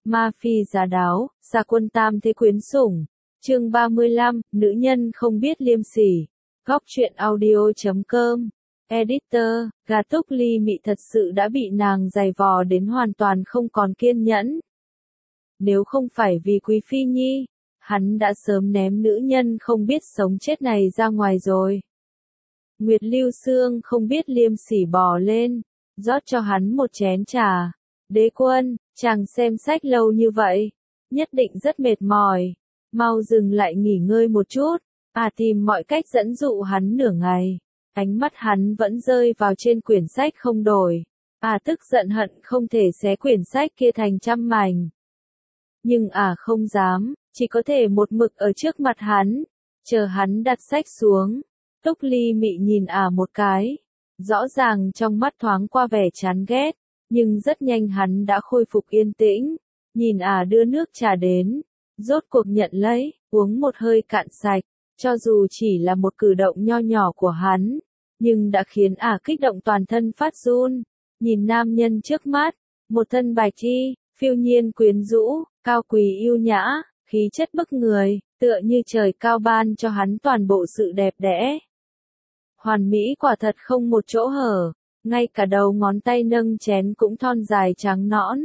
Ma phi giá đáo, gia quân tam thế quyến sủng. Chương 35, nữ nhân không biết liêm sỉ. Góc truyện audio.com. Editor, gà Túc Ly Mị thật sự đã bị nàng giày vò đến hoàn toàn không còn kiên nhẫn. Nếu không phải vì Quý Phi Nhi, hắn đã sớm ném nữ nhân không biết sống chết này ra ngoài rồi. Nguyệt Lưu Sương không biết liêm sỉ bò lên, rót cho hắn một chén trà. Đế quân, chàng xem sách lâu như vậy, nhất định rất mệt mỏi, mau dừng lại nghỉ ngơi một chút. Tìm mọi cách dẫn dụ hắn nửa ngày, ánh mắt hắn vẫn rơi vào trên quyển sách không đổi. Tức giận hận không thể xé quyển sách kia thành trăm mảnh. Nhưng không dám, chỉ có thể một mực ở trước mặt hắn, chờ hắn đặt sách xuống. Túc Ly Mị nhìn một cái, rõ ràng trong mắt thoáng qua vẻ chán ghét, nhưng rất nhanh hắn đã khôi phục yên tĩnh, nhìn đưa nước trà đến, rốt cuộc nhận lấy, uống một hơi cạn sạch, cho dù chỉ là một cử động nho nhỏ của hắn, nhưng đã khiến kích động toàn thân phát run, nhìn nam nhân trước mắt, một thân bạch y, phiêu nhiên quyến rũ, cao quý yêu nhã, khí chất bức người, tựa như trời cao ban cho hắn toàn bộ sự đẹp đẽ. Hoàn mỹ quả thật không một chỗ hở, ngay cả đầu ngón tay nâng chén cũng thon dài trắng nõn.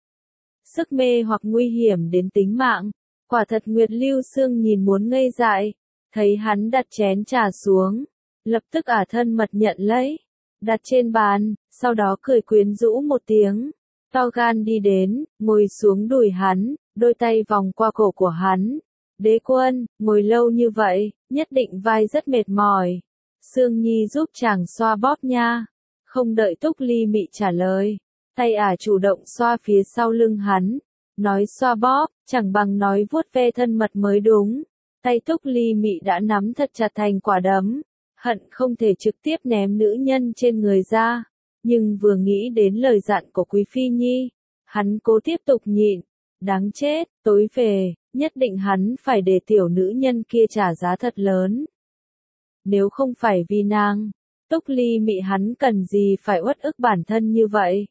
Sức mê hoặc nguy hiểm đến tính mạng, quả thật Nguyệt Lưu Sương nhìn muốn ngây dại, thấy hắn đặt chén trà xuống, lập tức thân mật nhận lấy, đặt trên bàn, sau đó cười quyến rũ một tiếng, to gan đi đến, ngồi xuống đùi hắn, đôi tay vòng qua cổ của hắn. Đế quân, ngồi lâu như vậy, nhất định vai rất mệt mỏi. Sương Nhi giúp chàng xoa bóp nha. Không đợi Túc Ly Mị trả lời, tay chủ động xoa phía sau lưng hắn, nói xoa bóp, chẳng bằng nói vuốt ve thân mật mới đúng. Tay Túc Ly Mị đã nắm thật chặt thành quả đấm, hận không thể trực tiếp ném nữ nhân trên người ra, nhưng vừa nghĩ đến lời dặn của Quý Phi Nhi, hắn cố tiếp tục nhịn. Đáng chết, tối về, nhất định hắn phải để tiểu nữ nhân kia trả giá thật lớn. Nếu không phải vì nàng, Túc Ly Mị hắn cần gì phải uất ức bản thân như vậy.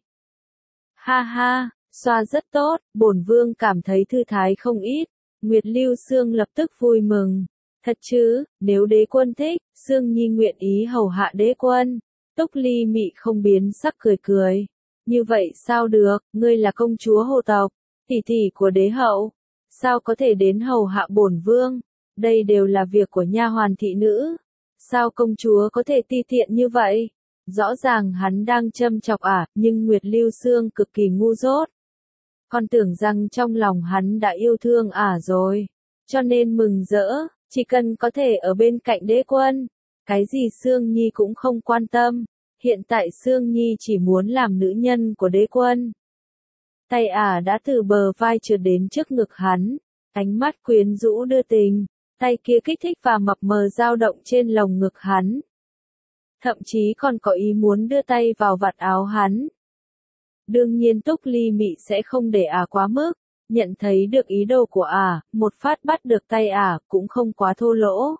Ha ha, xoa rất tốt, bổn vương cảm thấy thư thái không ít. Nguyệt Lưu Sương lập tức vui mừng. Thật chứ, nếu đế quân thích, Sương Nhi nguyện ý hầu hạ đế quân. Túc Ly Mị không biến sắc cười cười. Như vậy sao được, ngươi là công chúa hồ tộc, tỷ tỷ của đế hậu, sao có thể đến hầu hạ bổn vương? Đây đều là việc của nha hoàn thị nữ. Sao công chúa có thể ti tiện như vậy? Rõ ràng hắn đang châm chọc nhưng Nguyệt Lưu Sương cực kỳ ngu dốt. Còn tưởng rằng trong lòng hắn đã yêu thương rồi, cho nên mừng rỡ, chỉ cần có thể ở bên cạnh đế quân, cái gì Sương Nhi cũng không quan tâm. Hiện tại Sương Nhi chỉ muốn làm nữ nhân của đế quân. Tay đã từ bờ vai trượt đến trước ngực hắn, ánh mắt quyến rũ đưa tình, tay kia kích thích và mập mờ dao động trên lồng ngực hắn. Thậm chí còn có ý muốn đưa tay vào vạt áo hắn. Đương nhiên Túc Ly Mị sẽ không để quá mức, nhận thấy được ý đồ của một phát bắt được tay cũng không quá thô lỗ.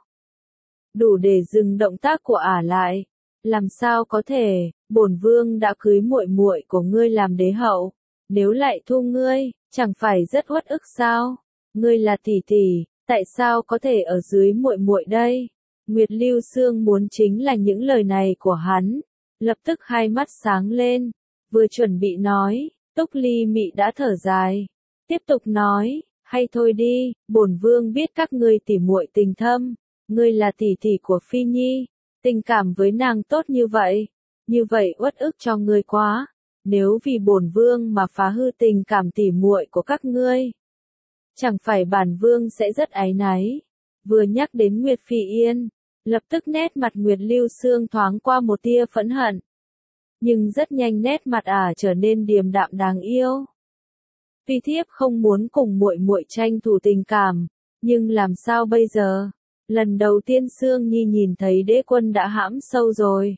Đủ để dừng động tác của lại. Làm sao có thể, bổn vương đã cưới muội muội của ngươi làm đế hậu, nếu lại thu ngươi, chẳng phải rất uất ức sao? Ngươi là tỷ tỷ, tại sao có thể ở dưới muội muội đây? Nguyệt Lưu Sương muốn chính là những lời này của hắn, lập tức hai mắt sáng lên, vừa chuẩn bị nói, Túc Ly Mị đã thở dài, tiếp tục nói, hay thôi đi, bổn vương biết các ngươi tỉ muội tình thâm, ngươi là tỷ tỷ của Phi Nhi, tình cảm với nàng tốt như vậy uất ức cho ngươi quá, nếu vì bổn vương mà phá hư tình cảm tỉ muội của các ngươi, chẳng phải bản vương sẽ rất áy náy. Vừa nhắc đến Nguyệt Phi Yên, lập tức nét mặt Nguyệt Lưu Sương thoáng qua một tia phẫn hận, nhưng rất nhanh nét mặt trở nên điềm đạm đáng yêu. Tuy thiếp không muốn cùng muội muội tranh thủ tình cảm, nhưng làm sao bây giờ? Lần đầu tiên Sương Nhi nhìn thấy đế quân đã hãm sâu rồi.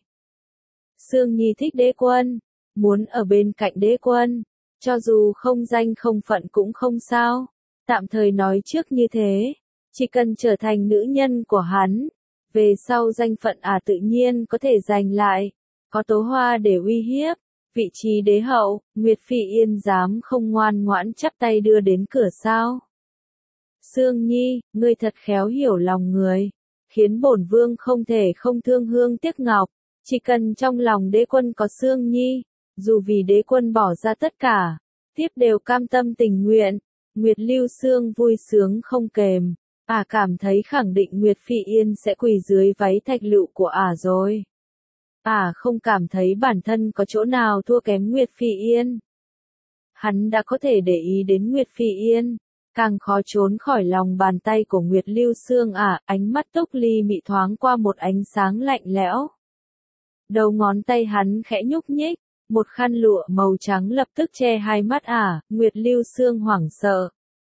Sương Nhi thích đế quân, muốn ở bên cạnh đế quân, cho dù không danh không phận cũng không sao. Tạm thời nói trước như thế, chỉ cần trở thành nữ nhân của hắn, về sau danh phận tự nhiên có thể giành lại, có Tố Hoa để uy hiếp, Vị trí đế hậu, Nguyệt Phi Yên dám không ngoan ngoãn chắp tay đưa đến cửa sao? Sương Nhi, ngươi thật khéo hiểu lòng người, khiến bổn vương không thể không thương hương tiếc ngọc, chỉ cần trong lòng đế quân có Sương Nhi, dù vì đế quân bỏ ra tất cả, tiếp đều cam tâm tình nguyện. Nguyệt Lưu Sương vui sướng không kềm, cảm thấy khẳng định Nguyệt Phi Yên sẽ quỳ dưới váy thạch lựu của rồi. Không cảm thấy bản thân có chỗ nào thua kém Nguyệt Phi Yên. Hắn đã có thể để ý đến Nguyệt Phi Yên, càng khó trốn khỏi lòng bàn tay của Nguyệt Lưu Sương. Ánh mắt Túc Ly mị thoáng qua một ánh sáng lạnh lẽo. Đầu ngón tay hắn khẽ nhúc nhích, một khăn lụa màu trắng lập tức che hai mắt. Nguyệt Lưu Sương hoảng sợ.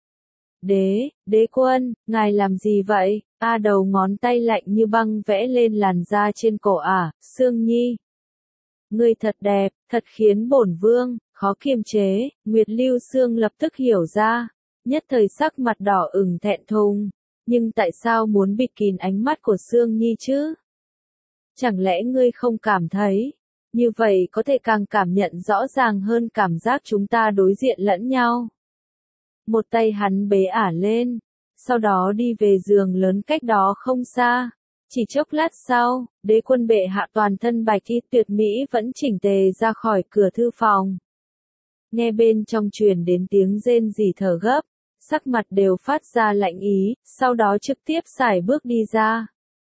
Đế quân, ngài làm gì vậy? Đầu ngón tay lạnh như băng vẽ lên làn da trên cổ. Sương Nhi, ngươi thật đẹp, thật khiến bổn vương khó kiềm chế. Nguyệt Lưu Sương lập tức hiểu ra, nhất thời sắc mặt đỏ ửng thẹn thùng, nhưng tại sao muốn bịt kín ánh mắt của Sương Nhi chứ? Chẳng lẽ ngươi không cảm thấy, như vậy có thể càng cảm nhận rõ ràng hơn cảm giác chúng ta đối diện lẫn nhau? Một tay hắn bế lên, sau đó đi về giường lớn cách đó không xa. Chỉ chốc lát sau, đế quân bệ hạ toàn thân bạch y tuyệt mỹ vẫn chỉnh tề ra khỏi cửa thư phòng. Nghe bên trong truyền đến tiếng rên rỉ thở gấp, sắc mặt đều phát ra lạnh ý, sau đó trực tiếp sải bước đi ra.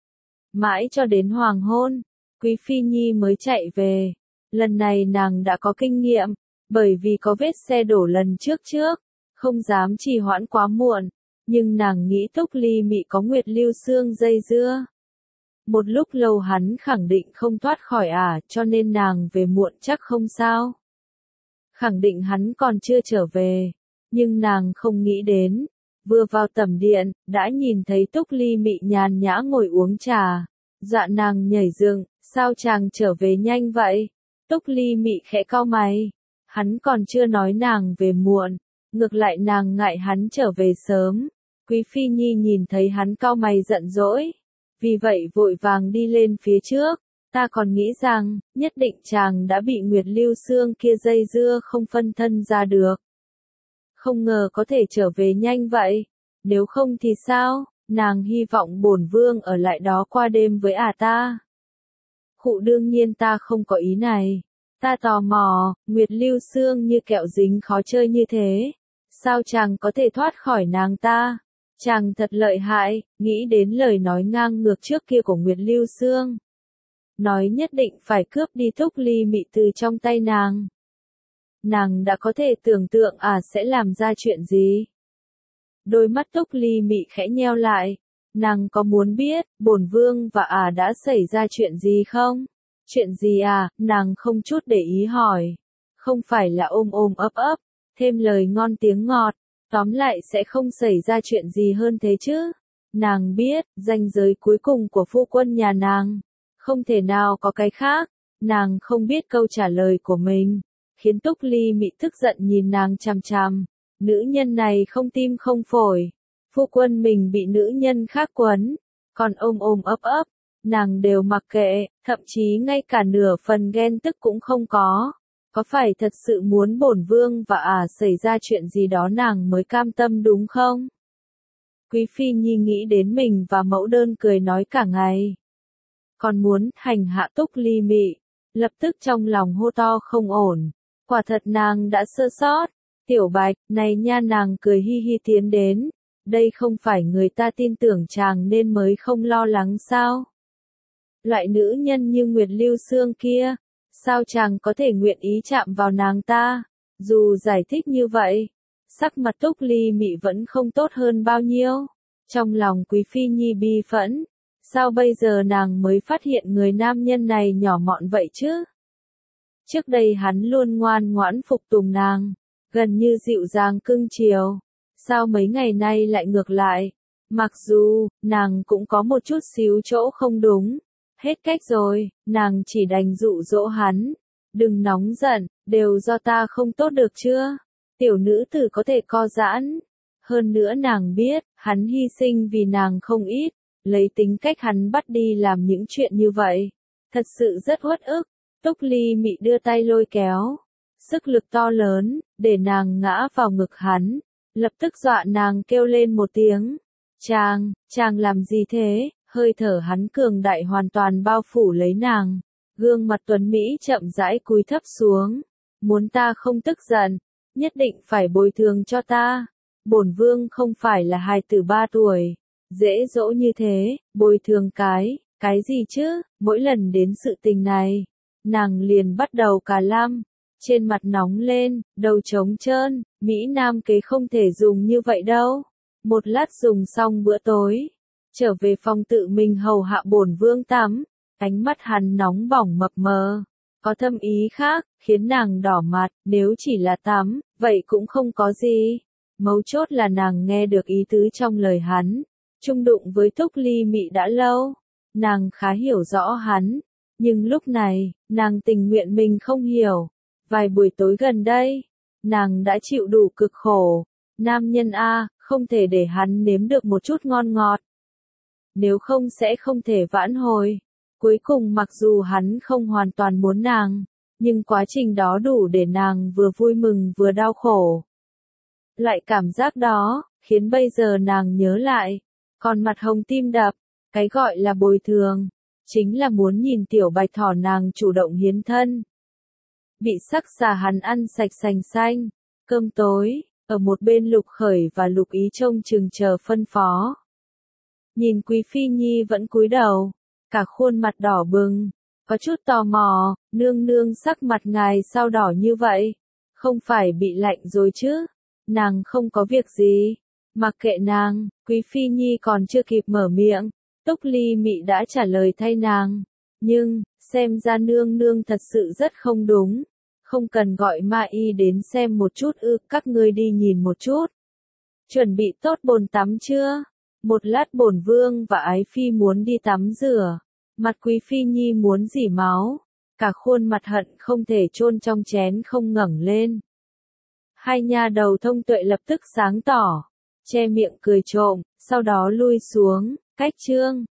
Mãi cho đến hoàng hôn, Quý Phi Nhi mới chạy về. Lần này nàng đã có kinh nghiệm, bởi vì có vết xe đổ lần trước, không dám trì hoãn quá muộn, nhưng nàng nghĩ Túc Ly mị có Nguyệt Lưu Sương dây dưa. Một lúc lâu hắn khẳng định không thoát khỏi cho nên nàng về muộn chắc không sao. Khẳng định hắn còn chưa trở về, nhưng nàng không nghĩ đến, vừa vào tẩm điện, đã nhìn thấy Túc Ly mị nhàn nhã ngồi uống trà. Dọa nàng nhảy dựng, sao chàng trở về nhanh vậy? Túc Ly mị khẽ cau mày, hắn còn chưa nói nàng về muộn, ngược lại nàng ngại hắn trở về sớm. Quý Phi Nhi nhìn thấy hắn cau mày giận dỗi, vì vậy vội vàng đi lên phía trước. Ta còn nghĩ rằng, nhất định chàng đã bị Nguyệt Lưu Sương kia dây dưa không phân thân ra được. Không ngờ có thể trở về nhanh vậy, nếu không thì sao? Nàng hy vọng bổn vương ở lại đó qua đêm với ta. Khụ, đương nhiên ta không có ý này. Ta tò mò, Nguyệt Lưu Sương như kẹo dính khó chơi như thế, sao chàng có thể thoát khỏi nàng ta? Chàng thật lợi hại. Nghĩ đến lời nói ngang ngược trước kia của Nguyệt Lưu Sương, nói nhất định phải cướp đi Túc Ly mị từ trong tay nàng. Nàng đã có thể tưởng tượng sẽ làm ra chuyện gì. Đôi mắt Túc Ly mị khẽ nheo lại, nàng có muốn biết bổn vương và đã xảy ra chuyện gì không? Chuyện gì nàng không chút để ý hỏi. Không phải là ôm ôm ấp ấp, thêm lời ngon tiếng ngọt, tóm lại sẽ không xảy ra chuyện gì hơn thế chứ. Nàng biết, ranh giới cuối cùng của phu quân nhà nàng, không thể nào có cái khác. Nàng không biết câu trả lời của mình, khiến Túc Ly mị tức giận nhìn nàng chằm chằm. Nữ nhân này không tim không phổi, phu quân mình bị nữ nhân khác quấn, còn ôm ôm ấp ấp, nàng đều mặc kệ, thậm chí ngay cả nửa phần ghen tức cũng không có. Có phải thật sự muốn bổn vương và xảy ra chuyện gì đó nàng mới cam tâm đúng không? Quý Phi Nhi nghĩ đến mình và mẫu đơn cười nói cả ngày, còn muốn hành hạ Túc Ly mị, lập tức trong lòng hô to không ổn. Quả thật nàng đã sơ sót. Tiểu Bạch, này nha, nàng cười hi hi tiến đến. Đây không phải người ta tin tưởng chàng nên mới không lo lắng sao? Loại nữ nhân như Nguyệt Lưu Sương kia, sao chàng có thể nguyện ý chạm vào nàng ta? Dù giải thích như vậy, sắc mặt Túc Ly mị vẫn không tốt hơn bao nhiêu. Trong lòng Quý Phi Nhi bi phẫn, sao bây giờ nàng mới phát hiện người nam nhân này nhỏ mọn vậy chứ? Trước đây hắn luôn ngoan ngoãn phục tùng nàng, gần như dịu dàng cưng chiều. Sao mấy ngày nay lại ngược lại? Mặc dù, nàng cũng có một chút xíu chỗ không đúng. Hết cách rồi, nàng chỉ đành dụ dỗ hắn. Đừng nóng giận, đều do ta không tốt được chưa? Tiểu nữ tử có thể co giãn. Hơn nữa nàng biết, hắn hy sinh vì nàng không ít. Lấy tính cách hắn bắt đi làm những chuyện như vậy, thật sự rất uất ức. Túc Ly Mị đưa tay lôi kéo, sức lực to lớn, để nàng ngã vào ngực hắn, lập tức dọa nàng kêu lên một tiếng. Chàng làm gì thế? Hơi thở hắn cường đại hoàn toàn bao phủ lấy nàng, gương mặt tuấn Mỹ chậm rãi cúi thấp xuống. Muốn ta không tức giận, nhất định phải bồi thường cho ta. Bổn vương không phải là hài tử 3 tuổi, dễ dỗ như thế, bồi thường cái gì chứ? Mỗi lần đến sự tình này, nàng liền bắt đầu cà lăm, trên mặt nóng lên, đầu trống trơn, Mỹ Nam kế không thể dùng như vậy đâu. Một lát dùng xong bữa tối, trở về phòng tự mình hầu hạ bổn vương tắm, ánh mắt hắn nóng bỏng mập mờ, có thâm ý khác, khiến nàng đỏ mặt, nếu chỉ là tắm, vậy cũng không có gì. Mấu chốt là nàng nghe được ý tứ trong lời hắn, chung đụng với Túc Ly Mị đã lâu, nàng khá hiểu rõ hắn, nhưng lúc này, nàng tình nguyện mình không hiểu. Vài buổi tối gần đây, nàng đã chịu đủ cực khổ, nam nhân A, không thể để hắn nếm được một chút ngon ngọt. Nếu không sẽ không thể vãn hồi. Cuối cùng mặc dù hắn không hoàn toàn muốn nàng, nhưng quá trình đó đủ để nàng vừa vui mừng vừa đau khổ. Loại cảm giác đó, khiến bây giờ nàng nhớ lại, còn mặt hồng tim đập, cái gọi là bồi thường, chính là muốn nhìn tiểu bạch thỏ nàng chủ động hiến thân. Bị sắc xà hắn ăn sạch sành xanh, cơm tối, ở một bên Lục Khởi và Lục Ý trông chừng chờ phân phó. Nhìn Quý Phi Nhi vẫn cúi đầu, cả khuôn mặt đỏ bừng, có chút tò mò, nương nương sắc mặt ngài sao đỏ như vậy, không phải bị lạnh rồi chứ, nàng không có việc gì, mặc kệ nàng, Quý Phi Nhi còn chưa kịp mở miệng, Túc Ly Mị đã trả lời thay nàng, nhưng, xem ra nương nương thật sự rất không đúng, không cần gọi Ma Y đến xem một chút ư, các ngươi đi nhìn một chút. Chuẩn bị tốt bồn tắm chưa? Một lát bổn vương và ái phi muốn đi tắm rửa, mặt Quý Phi Nhi muốn rỉ máu, cả khuôn mặt hận không thể chôn trong chén không ngẩng lên. Hai nha đầu thông tuệ lập tức sáng tỏ, che miệng cười trộm, sau đó lui xuống, cách chương.